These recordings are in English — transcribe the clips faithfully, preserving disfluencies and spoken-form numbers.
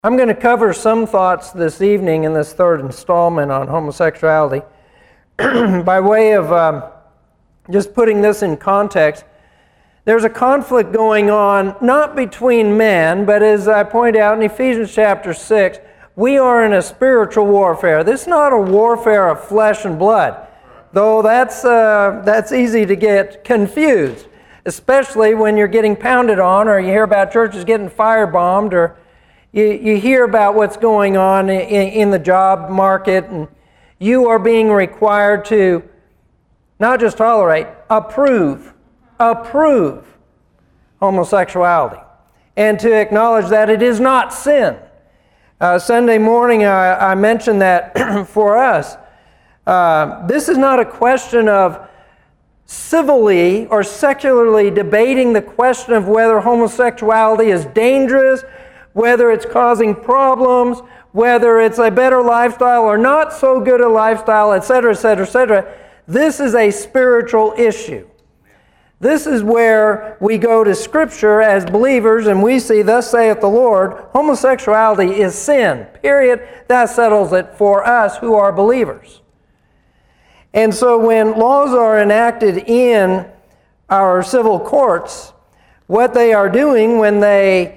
I'm going to cover some thoughts this evening in this third installment on homosexuality by way of um, just putting this in context. There's a conflict going on, not between men, but as I point out in Ephesians chapter six, we are in a spiritual warfare. This is not a warfare of flesh and blood, though that's, uh, that's easy to get confused, especially when you're getting pounded on, or you hear about churches getting firebombed, or you, you hear about what's going on in, in the job market, and you are being required to not just tolerate, approve, approve homosexuality, and to acknowledge that it is not sin. Uh, Sunday morning, I, I mentioned that for us, uh, this is not a question of civilly or secularly debating the question of whether homosexuality is dangerous, whether it's causing problems, whether it's a better lifestyle or not so good a lifestyle, et cetera, et cetera, et cetera. This is a spiritual issue. This is where we go to Scripture as believers and we see, thus saith the Lord, homosexuality is sin, period. That settles it for us who are believers. And so when laws are enacted in our civil courts, what they are doing when they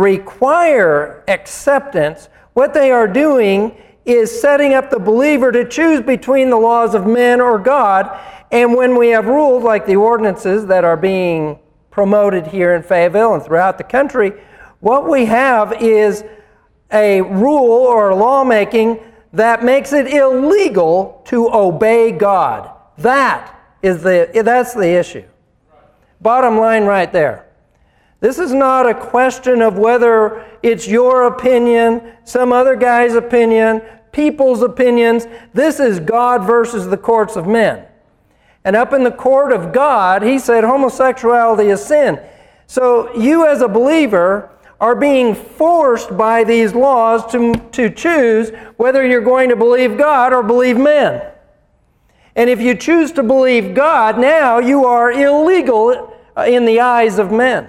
require acceptance, what they are doing is setting up the believer to choose between the laws of men or God. And when we have rules like the ordinances that are being promoted here in Fayetteville and throughout the country, what we have is a rule or lawmaking that makes it illegal to obey God. That is the, that's the issue. Bottom line right there. This is not a question of whether it's your opinion, some other guy's opinion, people's opinions. This is God versus the courts of men. And up in the court of God, he said homosexuality is sin. So you as a believer are being forced by these laws to, to choose whether you're going to believe God or believe men. And if you choose to believe God, now you are illegal in the eyes of men.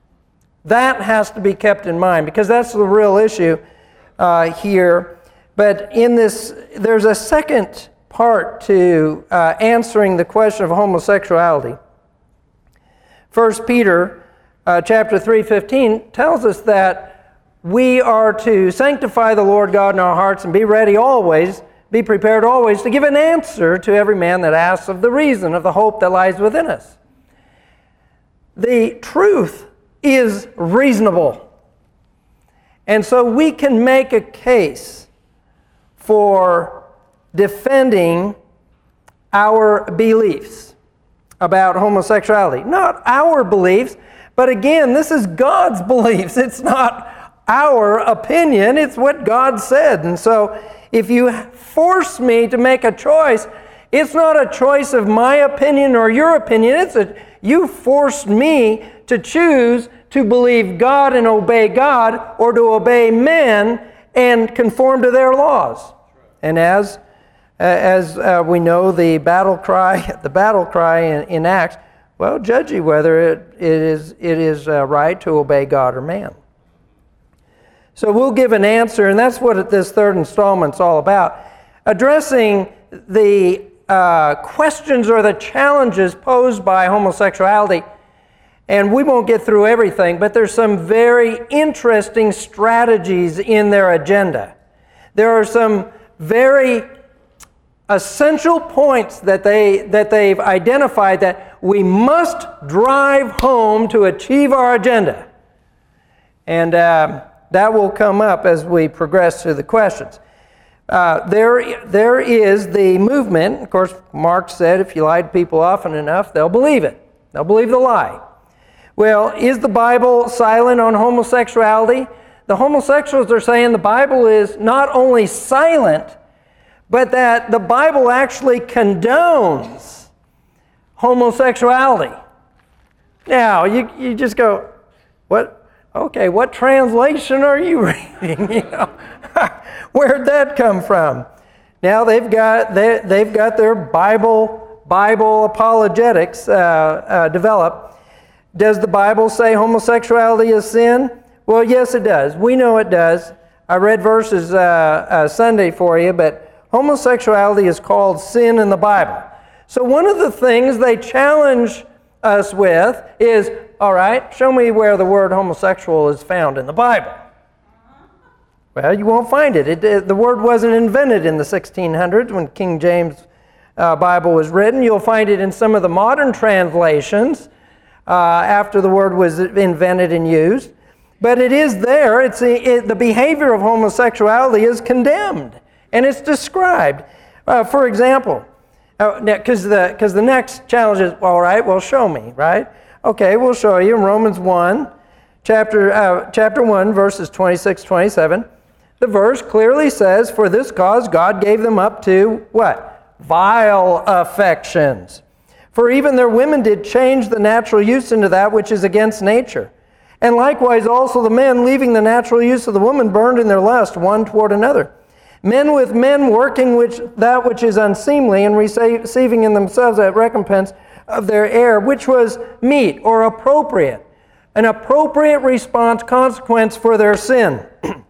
That has to be kept in mind because that's the real issue uh, here. But in this, there's a second part to uh, answering the question of homosexuality. First Peter uh, chapter three fifteen tells us that we are to sanctify the Lord God in our hearts and be ready always, be prepared always to give an answer to every man that asks of the reason of the hope that lies within us. The truth is reasonable. And so we can make a case for defending our beliefs about homosexuality. Not our beliefs, but again, this is God's beliefs. It's not our opinion, it's what God said. And so if you force me to make a choice, it's not a choice of my opinion or your opinion. It's a you forced me to choose to believe God and obey God, or to obey men and conform to their laws. And as as uh, we know, the battle cry, the battle cry in, in Acts, well, judge ye whether it, it is it is uh, right to obey God or man. So we'll give an answer, and that's what this third installment's all about, addressing the uh, questions or the challenges posed by homosexuality. And we won't get through everything, but there's some very interesting strategies in their agenda. There are some very essential points that they that they've identified that we must drive home to achieve our agenda. And uh, that will come up as we progress through the questions. Uh, there, there is the movement. Of course, Marx said if you lie to people often enough, they'll believe it. They'll believe the lie. Well, is the Bible silent on homosexuality? The homosexuals are saying the Bible is not only silent, but that the Bible actually condones homosexuality. Now, you, you just go, what? Okay, what translation are you reading? You know, where'd that come from? Now they've got they, they've got their Bible Bible apologetics uh, uh, developed. Does the Bible say homosexuality is sin? Well, yes, it does. We know it does. I read verses uh, uh, Sunday for you, but homosexuality is called sin in the Bible. So one of the things they challenge us with is, all right, show me where the word homosexual is found in the Bible. Well, you won't find it. It, it the word wasn't invented in the sixteen hundreds when King James uh, Bible was written. You'll find it in some of the modern translations uh, after the word was invented and used. But it is there. It's a, it, the behavior of homosexuality is condemned, and it's described. Uh, for example, because uh, the, because the next challenge is, all right, well, show me, right? Okay, we'll show you in Romans one, chapter, uh, chapter one, verses twenty-six, twenty-seven. The verse clearly says, for this cause God gave them up to, what? Vile affections. For even their women did change the natural use into that which is against nature. And likewise also the men, leaving the natural use of the woman, burned in their lust one toward another. Men with men working which that which is unseemly, and receiving in themselves that recompense of their error, which was meet or appropriate. An appropriate response, consequence for their sin.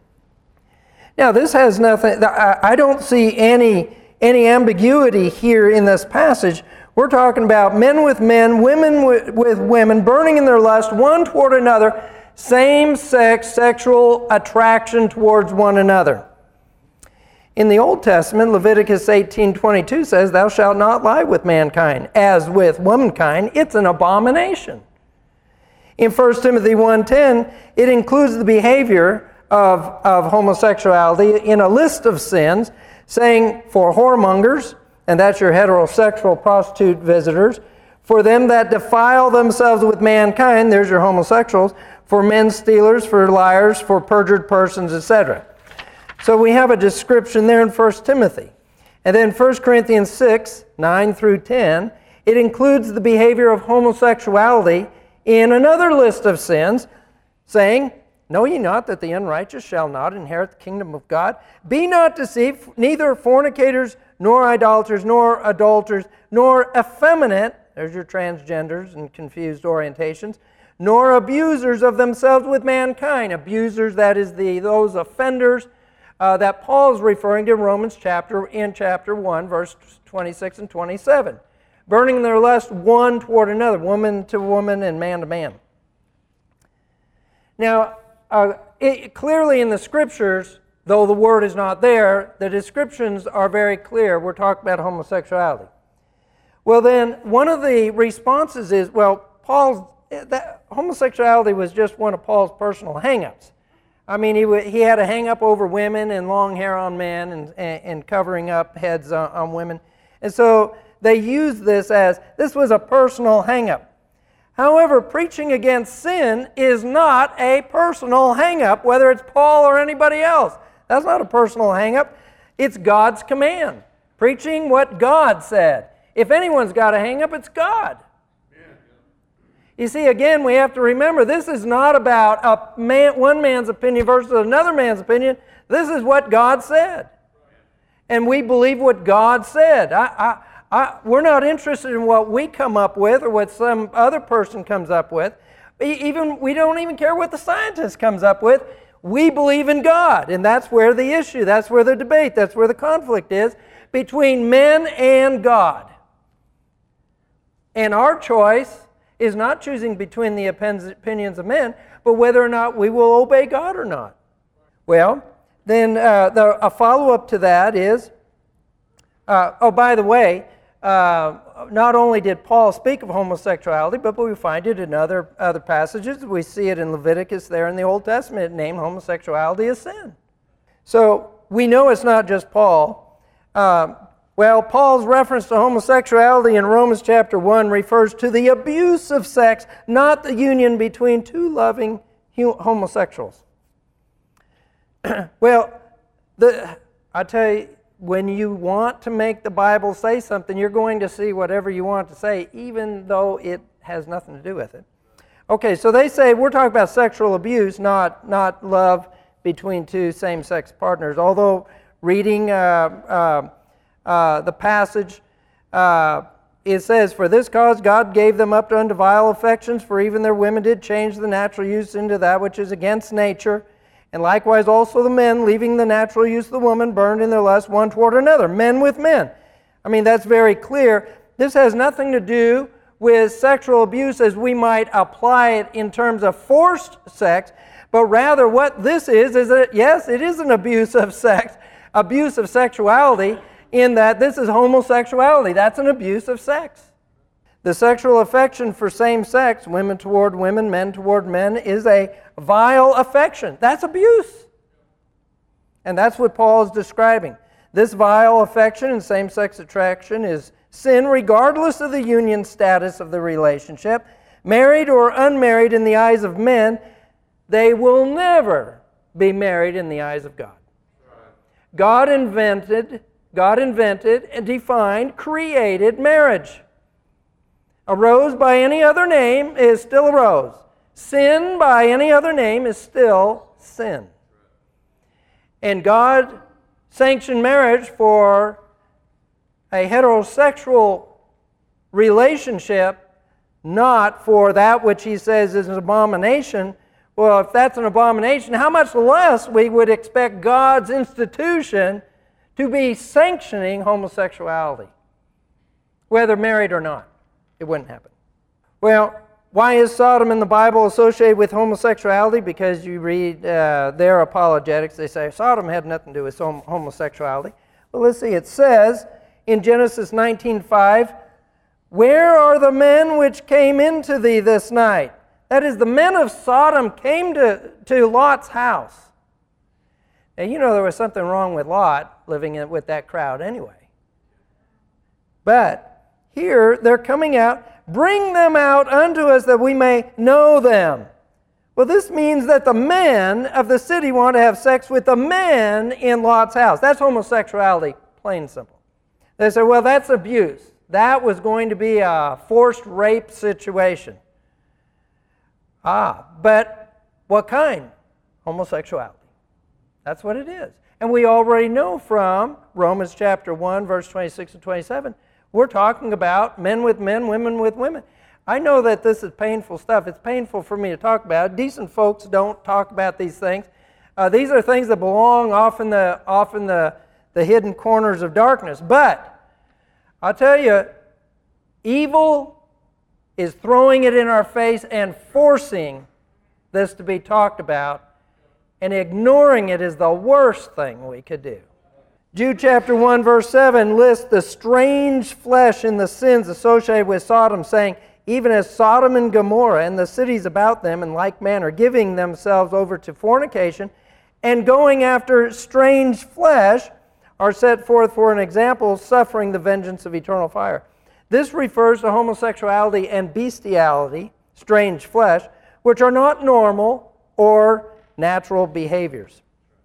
Now this has nothing, I don't see any, any ambiguity here in this passage. We're talking about men with men, women with, with women, burning in their lust one toward another, same-sex sexual attraction towards one another. In the Old Testament, Leviticus eighteen twenty-two says, thou shalt not lie with mankind, as with womankind. It's an abomination. In First Timothy one ten, it includes the behavior of, of homosexuality in a list of sins, saying, for whoremongers, and that's your heterosexual prostitute visitors, for them that defile themselves with mankind, there's your homosexuals, for men stealers, for liars, for perjured persons, et cetera. So we have a description there in First Timothy. And then First Corinthians six, nine through ten, it includes the behavior of homosexuality in another list of sins, saying, know ye not that the unrighteous shall not inherit the kingdom of God? Be not deceived, neither fornicators, nor idolaters, nor adulterers, nor effeminate, there's your transgenders and confused orientations, nor abusers of themselves with mankind. Abusers, that is the those offenders uh, that Paul's referring to in Romans chapter, in chapter one, verse twenty-six and twenty-seven. Burning their lust one toward another, woman to woman and man to man. Now, uh, it, clearly in the Scriptures, though the word is not there, the descriptions are very clear. We're talking about homosexuality. Well then, one of the responses is, well, Paul's, that homosexuality was just one of Paul's personal hang-ups. I mean, he, he had a hang-up over women and long hair on men and, and, and covering up heads on, on women. And so they used this as, this was a personal hang-up. However, preaching against sin is not a personal hang-up, whether it's Paul or anybody else. That's not a personal hang-up. It's God's command. Preaching what God said. If anyone's got a hang-up, it's God. You see, again, we have to remember, this is not about a man, one man's opinion versus another man's opinion. This is what God said. And we believe what God said. I, I, I, we're not interested in what we come up with or what some other person comes up with. Even we don't even care what the scientist comes up with. We believe in God, and that's where the issue, that's where the debate, that's where the conflict is between men and God. And our choice is not choosing between the opinions of men, but whether or not we will obey God or not. Well, then uh, the, a follow-up to that is, uh, oh, by the way, uh, not only did Paul speak of homosexuality, but we find it in other, other passages. We see it in Leviticus there in the Old Testament. It named homosexuality as sin. So we know it's not just Paul. Uh, Well, Paul's reference to homosexuality in Romans chapter one refers to the abuse of sex, not the union between two loving homosexuals. Well, the, I tell you, when you want to make the Bible say something, you're going to see whatever you want to say, even though it has nothing to do with it. Okay, so they say we're talking about sexual abuse, not, not love between two same-sex partners. Although reading Uh, uh, Uh, the passage, uh, it says, for this cause God gave them up to unto vile affections, for even their women did change the natural use into that which is against nature. And likewise also the men, leaving the natural use of the woman, burned in their lust one toward another, men with men. I mean, that's very clear. This has nothing to do with sexual abuse as we might apply it in terms of forced sex, but rather what this is, is that, yes, it is an abuse of sex, abuse of sexuality, in that this is homosexuality. That's an abuse of sex. The sexual affection for same sex, women toward women, men toward men, is a vile affection. That's abuse. And that's what Paul is describing. This vile affection and same-sex attraction is sin regardless of the union status of the relationship. Married or unmarried in the eyes of men, they will never be married in the eyes of God. God invented, God invented and defined, created marriage. A rose by any other name is still a rose. Sin by any other name is still sin. And God sanctioned marriage for a heterosexual relationship, not for that which he says is an abomination. Well, if that's an abomination, how much less we would expect God's institution to be sanctioning homosexuality, whether married or not. It wouldn't happen. Well, why is Sodom in the Bible associated with homosexuality? Because you read uh, their apologetics, they say Sodom had nothing to do with homosexuality. Well, let's see. It says in Genesis nineteen five, "Where are the men which came into thee this night?" That is, the men of Sodom came to, to Lot's house. Now, you know there was something wrong with Lot living in, with that crowd anyway. But here, they're coming out, "Bring them out unto us that we may know them." Well, this means that the men of the city want to have sex with the men in Lot's house. That's homosexuality, plain and simple. They say, well, that's abuse. That was going to be a forced rape situation. Ah, but what kind? Homosexuality. That's what it is. And we already know from Romans chapter one, verse twenty-six and twenty-seven, we're talking about men with men, women with women. I know that this is painful stuff. It's painful for me to talk about. Decent folks don't talk about these things. Uh, these are things that belong off in the off in the, the hidden corners of darkness. But I'll tell you, evil is throwing it in our face and forcing this to be talked about, and ignoring it is the worst thing we could do. Jude chapter one verse seven lists the strange flesh in the sins associated with Sodom, saying, "Even as Sodom and Gomorrah and the cities about them in like manner, giving themselves over to fornication and going after strange flesh, are set forth for an example, suffering the vengeance of eternal fire." This refers to homosexuality and bestiality, strange flesh, which are not normal or natural behaviors.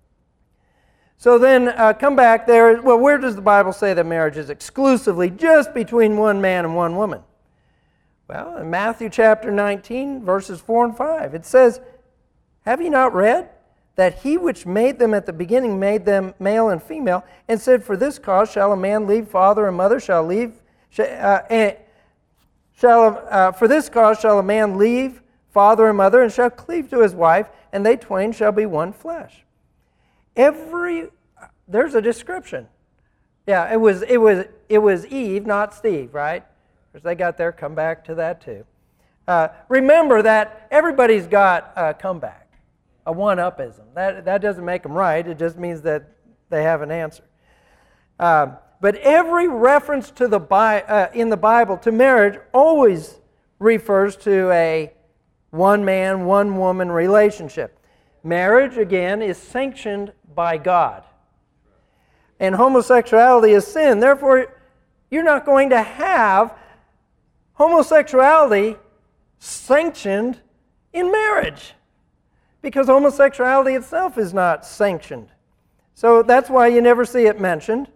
So then uh, come back there. Well, where does the Bible say that marriage is exclusively just between one man and one woman? Well, in Matthew chapter nineteen, verses four and five, it says, "Have ye not read that he which made them at the beginning made them male and female, and said, For this cause shall a man leave father and mother, shall leave, sh- uh, and shall uh, for this cause shall a man leave father and mother, and shall cleave to his wife, and they twain shall be one flesh." Every there's a description. Yeah, it was it was it was Eve, not Steve, right? Because they got their comeback to that too. Uh, remember that everybody's got a comeback, a one-upism. That that doesn't make them right. It just means that they have an answer. Uh, but every reference to the Bi- uh, in the Bible to marriage always refers to a one-man, one-woman relationship. Marriage, again, is sanctioned by God. And homosexuality is sin. Therefore, you're not going to have homosexuality sanctioned in marriage, because homosexuality itself is not sanctioned. So that's why you never see it mentioned.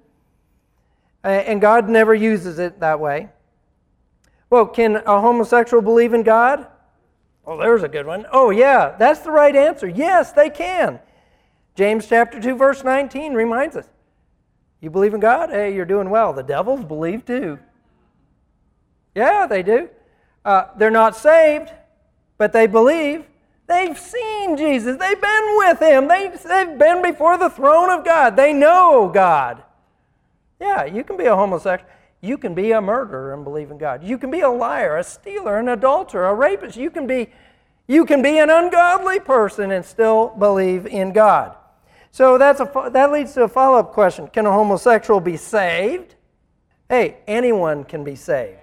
And God never uses it that way. Well, can a homosexual believe in God? Oh, there's a good one. Oh, yeah, that's the right answer. Yes, they can. James chapter two, verse nineteen reminds us. You believe in God? Hey, you're doing well. The devils believe too. Yeah, they do. Uh, they're not saved, but they believe. They've seen Jesus. They've been with Him. They, they've been before the throne of God. They know God. Yeah, you can be a homosexual. You can be a murderer and believe in God. You can be a liar, a stealer, an adulterer, a rapist. You can be, you can be an ungodly person and still believe in God. So that's a, that leads to a follow-up question. Can a homosexual be saved? Hey, anyone can be saved.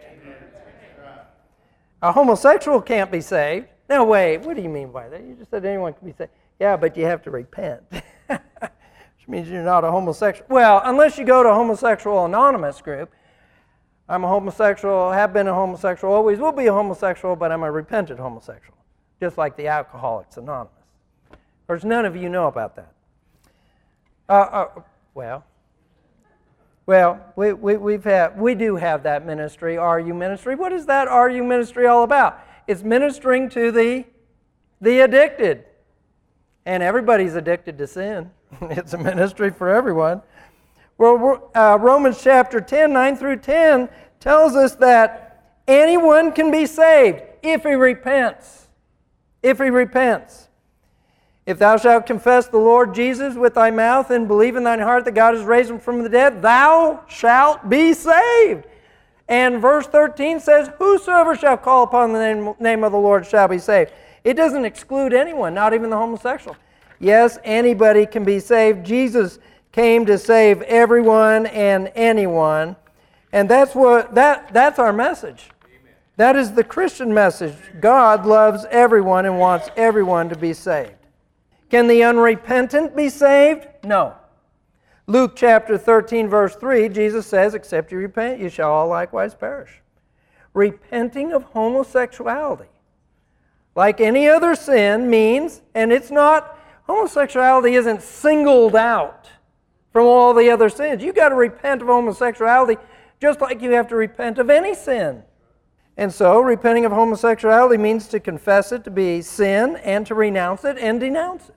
A homosexual can't be saved. Now wait, what do you mean by that? You just said anyone can be saved. Yeah, but you have to repent. Which means you're not a homosexual. Well, unless you go to a homosexual anonymous group. I'm a homosexual, have been a homosexual, always will be a homosexual, but I'm a repentant homosexual. Just like the Alcoholics Anonymous. Of course, none of you know about that. Uh, uh, well, well, we, we, we've had, we do have that ministry, R U ministry. What is that R U ministry all about? It's ministering to the, the addicted. And everybody's addicted to sin. It's a ministry for everyone. Well, uh, Romans chapter ten, nine through ten tells us that anyone can be saved if he repents. If he repents. If thou shalt confess the Lord Jesus with thy mouth and believe in thine heart that God has raised him from the dead, thou shalt be saved. And verse thirteen says, whosoever shall call upon the name, name of the Lord shall be saved. It doesn't exclude anyone, not even the homosexual. Yes, anybody can be saved. Jesus came to save everyone and anyone. And that's what that that's our message. Amen. That is the Christian message. God loves everyone and wants everyone to be saved. Can the unrepentant be saved? No. Luke chapter thirteen, verse three, Jesus says, except you repent, you shall all likewise perish. Repenting of homosexuality, like any other sin, means, and it's not, homosexuality isn't singled out from all the other sins. You've got to repent of homosexuality just like you have to repent of any sin. And so, repenting of homosexuality means to confess it to be sin and to renounce it and denounce it.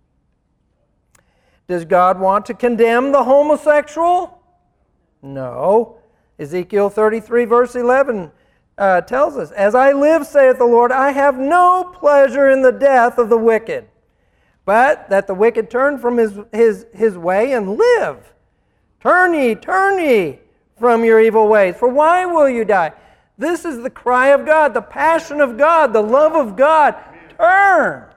Does God want to condemn the homosexual? No. Ezekiel thirty-three, verse eleven uh, tells us, as I live, saith the Lord, I have no pleasure in the death of the wicked, but that the wicked turn from his, his, his way and live. Turn ye, turn ye from your evil ways. For why will you die? This is the cry of God, the passion of God, the love of God. Turn.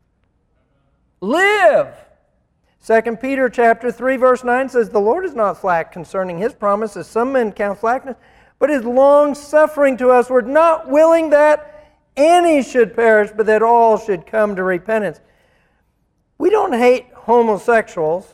Live. Second Peter chapter three, verse nine says, the Lord is not slack concerning his promise, as some men count slackness, but is long-suffering to us. We're not willing that any should perish, but that all should come to repentance. We don't hate homosexuals.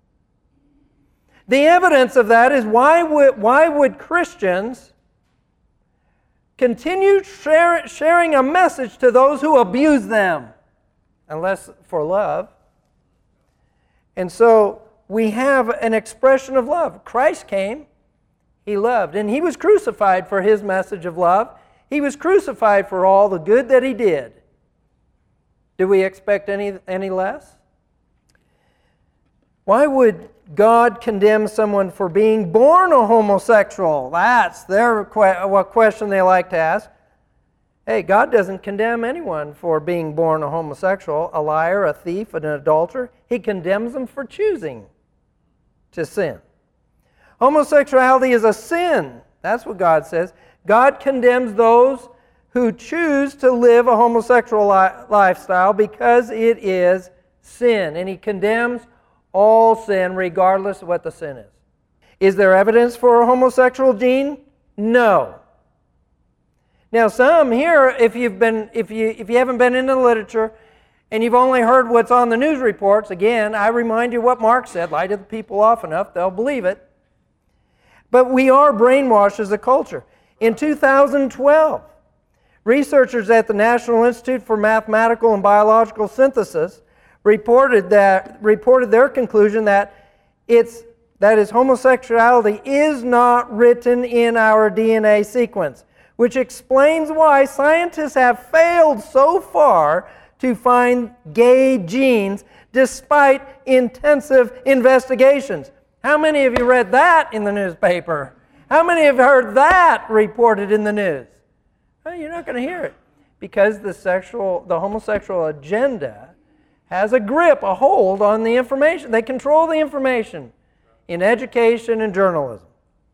The evidence of that is why would, why would Christians continue share, sharing a message to those who abuse them? Unless for love. And so we have an expression of love. Christ came, He loved, and He was crucified for His message of love. He was crucified for all the good that He did. Do we expect any, any less? Why would God condemn someone for being born a homosexual? That's their que- what question they like to ask. Hey, God doesn't condemn anyone for being born a homosexual, a liar, a thief, an adulterer. He condemns them for choosing to sin. Homosexuality is a sin. That's what God says. God condemns those who choose to live a homosexual li- lifestyle because it is sin. And He condemns all sin regardless of what the sin is. Is there evidence for a homosexual gene? No. Now some here, if you've been, if you if you haven't been in the literature and you've only heard what's on the news reports, again, I remind you what Mark said, lie to the people often enough, they'll believe it. But we are brainwashed as a culture. In two thousand twelve, researchers at the National Institute for Mathematical and Biological Synthesis reported that reported their conclusion that it's that is homosexuality is not written in our D N A sequence, which explains why scientists have failed so far to find gay genes despite intensive investigations. How many of you read that in the newspaper? How many have heard that reported in the news? Well, you're not going to hear it because the sexual, the homosexual agenda has a grip, a hold on the information. They control the information in education and journalism.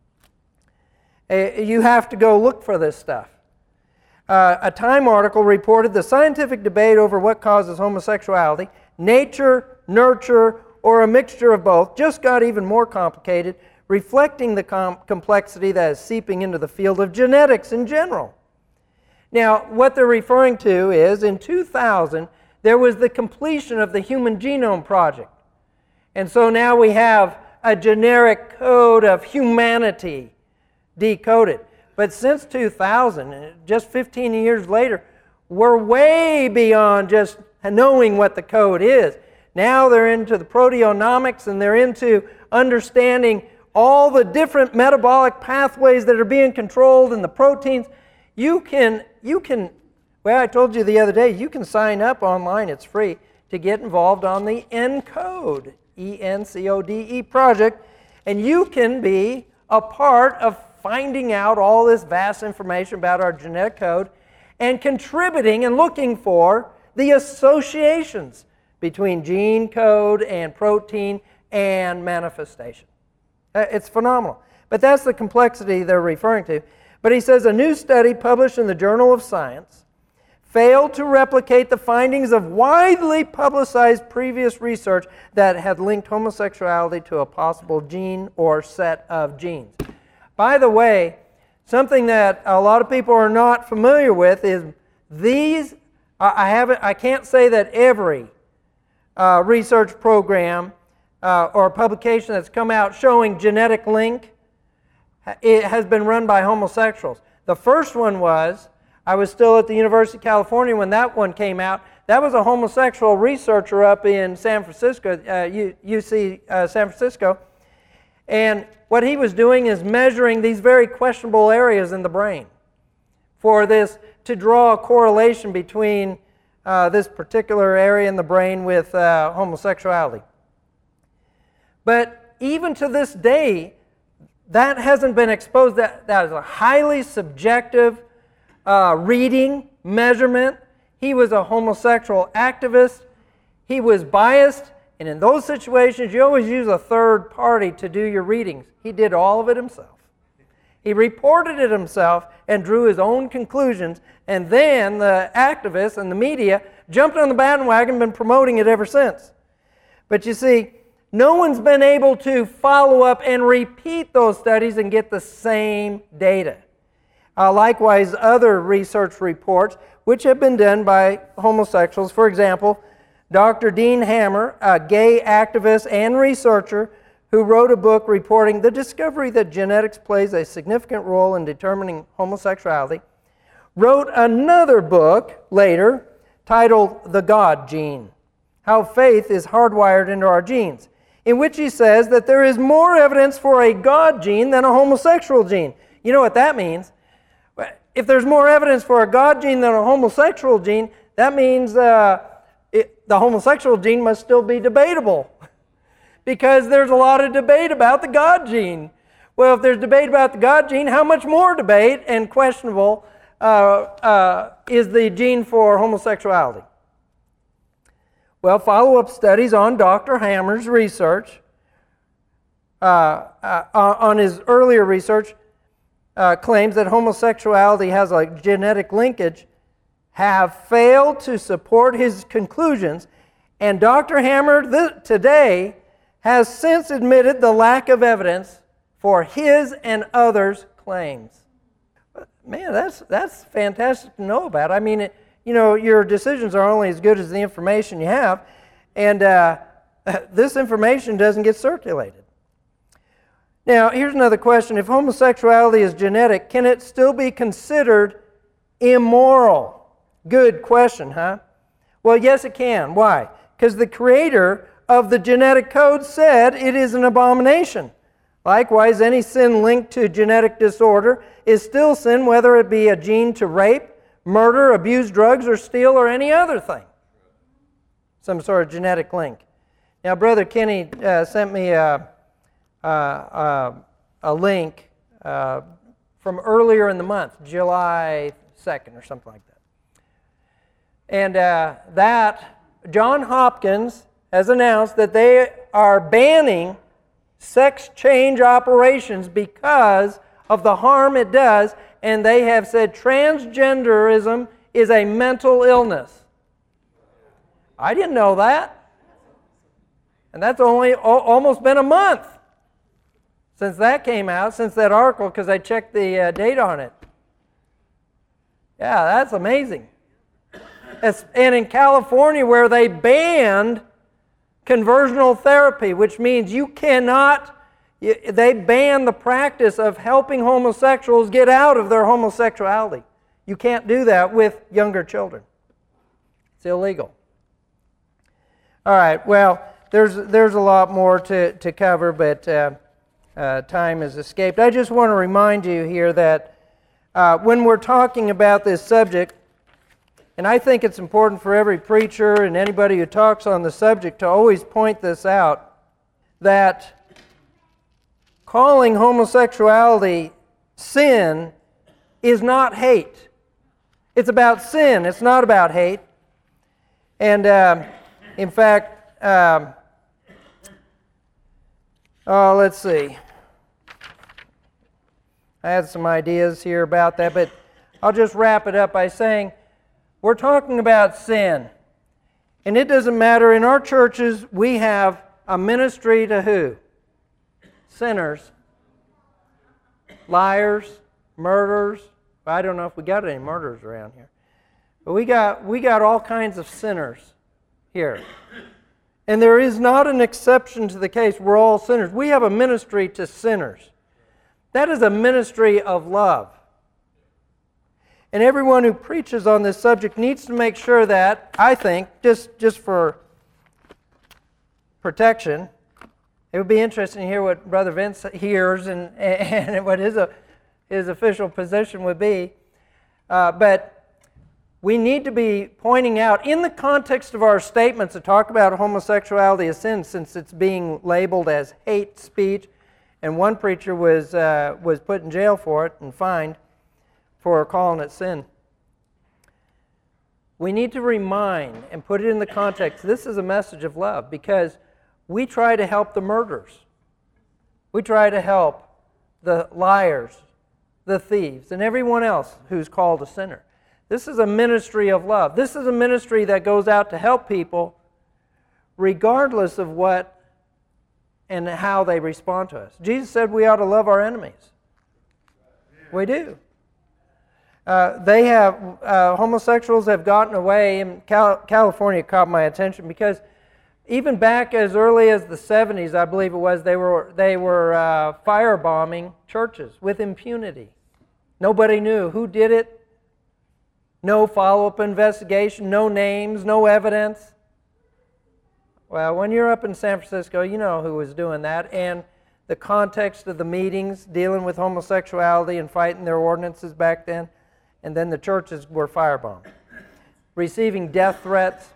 You have to go look for this stuff. Uh, a Time article reported the scientific debate over what causes homosexuality, nature, nurture, or a mixture of both, just got even more complicated, reflecting the com- complexity that is seeping into the field of genetics in general. Now, what they're referring to is, in two thousand, there was the completion of the Human Genome Project. And so now we have a generic code of humanity decoded. But since two thousand, just fifteen years later, we're way beyond just knowing what the code is. Now they're into the proteomics, and they're into understanding all the different metabolic pathways that are being controlled in the proteins. You can, you can, well, I told you the other day, you can sign up online, it's free, to get involved on the ENCODE, E N C O D E project, and you can be a part of finding out all this vast information about our genetic code and contributing and looking for the associations between gene code and protein and manifestation. It's phenomenal. But that's the complexity they're referring to. But he says a new study published in the Journal of Science failed to replicate the findings of widely publicized previous research that had linked homosexuality to a possible gene or set of genes. By the way, something that a lot of people are not familiar with is these, I haven't, I can't say that every uh, research program uh, or publication that's come out showing genetic link, it has been run by homosexuals. The first one was, I was still at the University of California when that one came out. That was a homosexual researcher up in San Francisco, uh, U C uh, San Francisco. And what he was doing is measuring these very questionable areas in the brain for this, to draw a correlation between uh, this particular area in the brain with uh, homosexuality. But even to this day, that hasn't been exposed. That, that is a highly subjective uh, reading, measurement. He was a homosexual activist. He was biased. And in those situations, you always use a third party to do your readings. He did all of it himself. He reported it himself and drew his own conclusions. And then the activists and the media jumped on the bandwagon and been promoting it ever since. But you see, no one's been able to follow up and repeat those studies and get the same data. Uh, likewise, other research reports, which have been done by homosexuals, for example, Doctor Dean Hammer, a gay activist and researcher who wrote a book reporting the discovery that genetics plays a significant role in determining homosexuality, wrote another book later titled The God Gene, How Faith is Hardwired into Our Genes, in which he says that there is more evidence for a God gene than a homosexual gene. You know what that means? If there's more evidence for a God gene than a homosexual gene, that means uh, it, the homosexual gene must still be debatable because there's a lot of debate about the God gene. Well, if there's debate about the God gene, how much more debate and questionable uh, uh, is the gene for homosexuality? Well, follow-up studies on Doctor Hammer's research, uh, uh, on his earlier research, uh, claims that homosexuality has a genetic linkage, have failed to support his conclusions, and Doctor Hammer th- today has since admitted the lack of evidence for his and others' claims. Man, that's that's fantastic to know about. I mean, it, you know, your decisions are only as good as the information you have, and uh, this information doesn't get circulated. Now, here's another question. If homosexuality is genetic, can it still be considered immoral? Good question, huh? Well, yes, it can. Why? Because the creator of the genetic code said it is an abomination. Likewise, any sin linked to genetic disorder is still sin, whether it be a gene to rape, murder, abuse drugs, or steal, or any other thing. Some sort of genetic link. Now, Brother Kenny uh, sent me a, a, a, a link uh, from earlier in the month, July second or something like that. And uh, that, John Hopkins has announced that they are banning sex change operations because of the harm it does, and they have said transgenderism is a mental illness. I didn't know that. And that's only o- almost been a month since that came out, since that article, because I checked the uh, date on it. Yeah, that's amazing. It's, and in California, where they banned conversional therapy, which means you cannot, they ban the practice of helping homosexuals get out of their homosexuality. You can't do that with younger children. It's illegal. All right, well, there's there's a lot more to, to cover, but uh, uh, time has escaped. I just want to remind you here that uh, when we're talking about this subject, and I think it's important for every preacher and anybody who talks on the subject to always point this out, that calling homosexuality sin is not hate. It's about sin. It's not about hate. And um, in fact, um, oh, let's see. I had some ideas here about that, but I'll just wrap it up by saying we're talking about sin. And it doesn't matter. In our churches, we have a ministry to who? Sinners. Liars, murderers. I don't know if we got any murderers around here. But we got we got all kinds of sinners here. And there is not an exception to the case. We're all sinners. We have a ministry to sinners. That is a ministry of love. And everyone who preaches on this subject needs to make sure that, I think, just, just for protection, it would be interesting to hear what Brother Vince hears and, and what his, his official position would be. Uh, but we need to be pointing out, in the context of our statements that talk about homosexuality as sin, since it's being labeled as hate speech, and one preacher was uh, was put in jail for it and fined for calling it sin. We need to remind and put it in the context, this is a message of love, because we try to help the murderers. We try to help the liars, the thieves, and everyone else who's called a sinner. This is a ministry of love. This is a ministry that goes out to help people regardless of what and how they respond to us. Jesus said we ought to love our enemies. We do. Uh, they have, uh, homosexuals have gotten away, and Cal- California caught my attention because even back as early as the seventies, I believe it was, they were, they were uh, firebombing churches with impunity. Nobody knew who did it. No follow-up investigation, no names, no evidence. Well, when you're up in San Francisco, you know who was doing that, and the context of the meetings dealing with homosexuality and fighting their ordinances back then, and then the churches were firebombed, receiving death threats.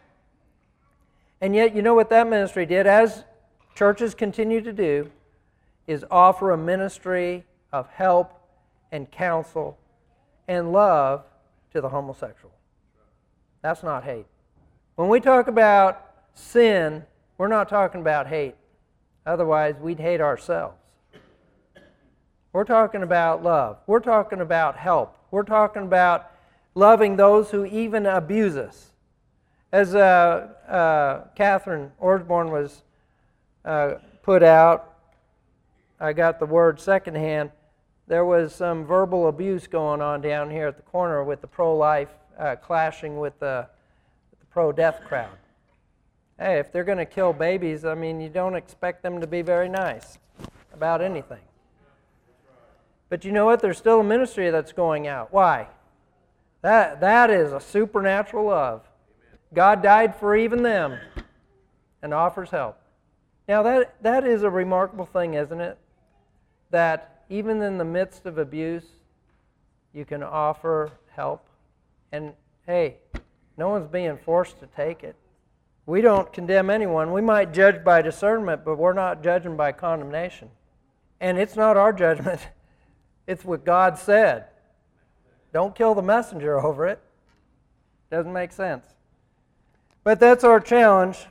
And yet, you know what that ministry did, as churches continue to do, is offer a ministry of help and counsel and love to the homosexual. That's not hate. When we talk about sin, we're not talking about hate. Otherwise, we'd hate ourselves. We're talking about love. We're talking about help. We're talking about loving those who even abuse us. As uh, uh, Catherine Osborne was uh, put out, I got the word secondhand, there was some verbal abuse going on down here at the corner with the pro-life uh, clashing with the, the pro-death crowd. Hey, if they're going to kill babies, I mean, you don't expect them to be very nice about anything. But you know what? There's still a ministry that's going out. Why? That, that is a supernatural love. God died for even them and offers help. Now, that, that is a remarkable thing, isn't it? That even in the midst of abuse, you can offer help. And, hey, no one's being forced to take it. We don't condemn anyone. We might judge by discernment, but we're not judging by condemnation. And it's not our judgment. It's what God said. Don't kill the messenger over it. Doesn't make sense. But that's our challenge,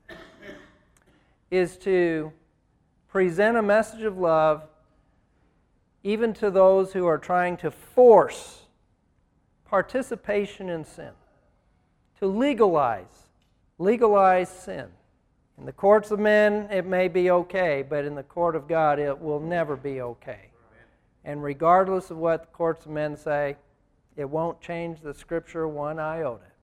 is to present a message of love even to those who are trying to force participation in sin, to legalize, legalize sin. In the courts of men, it may be okay, but in the court of God, it will never be okay. And regardless of what the courts of men say, it won't change the Scripture one iota.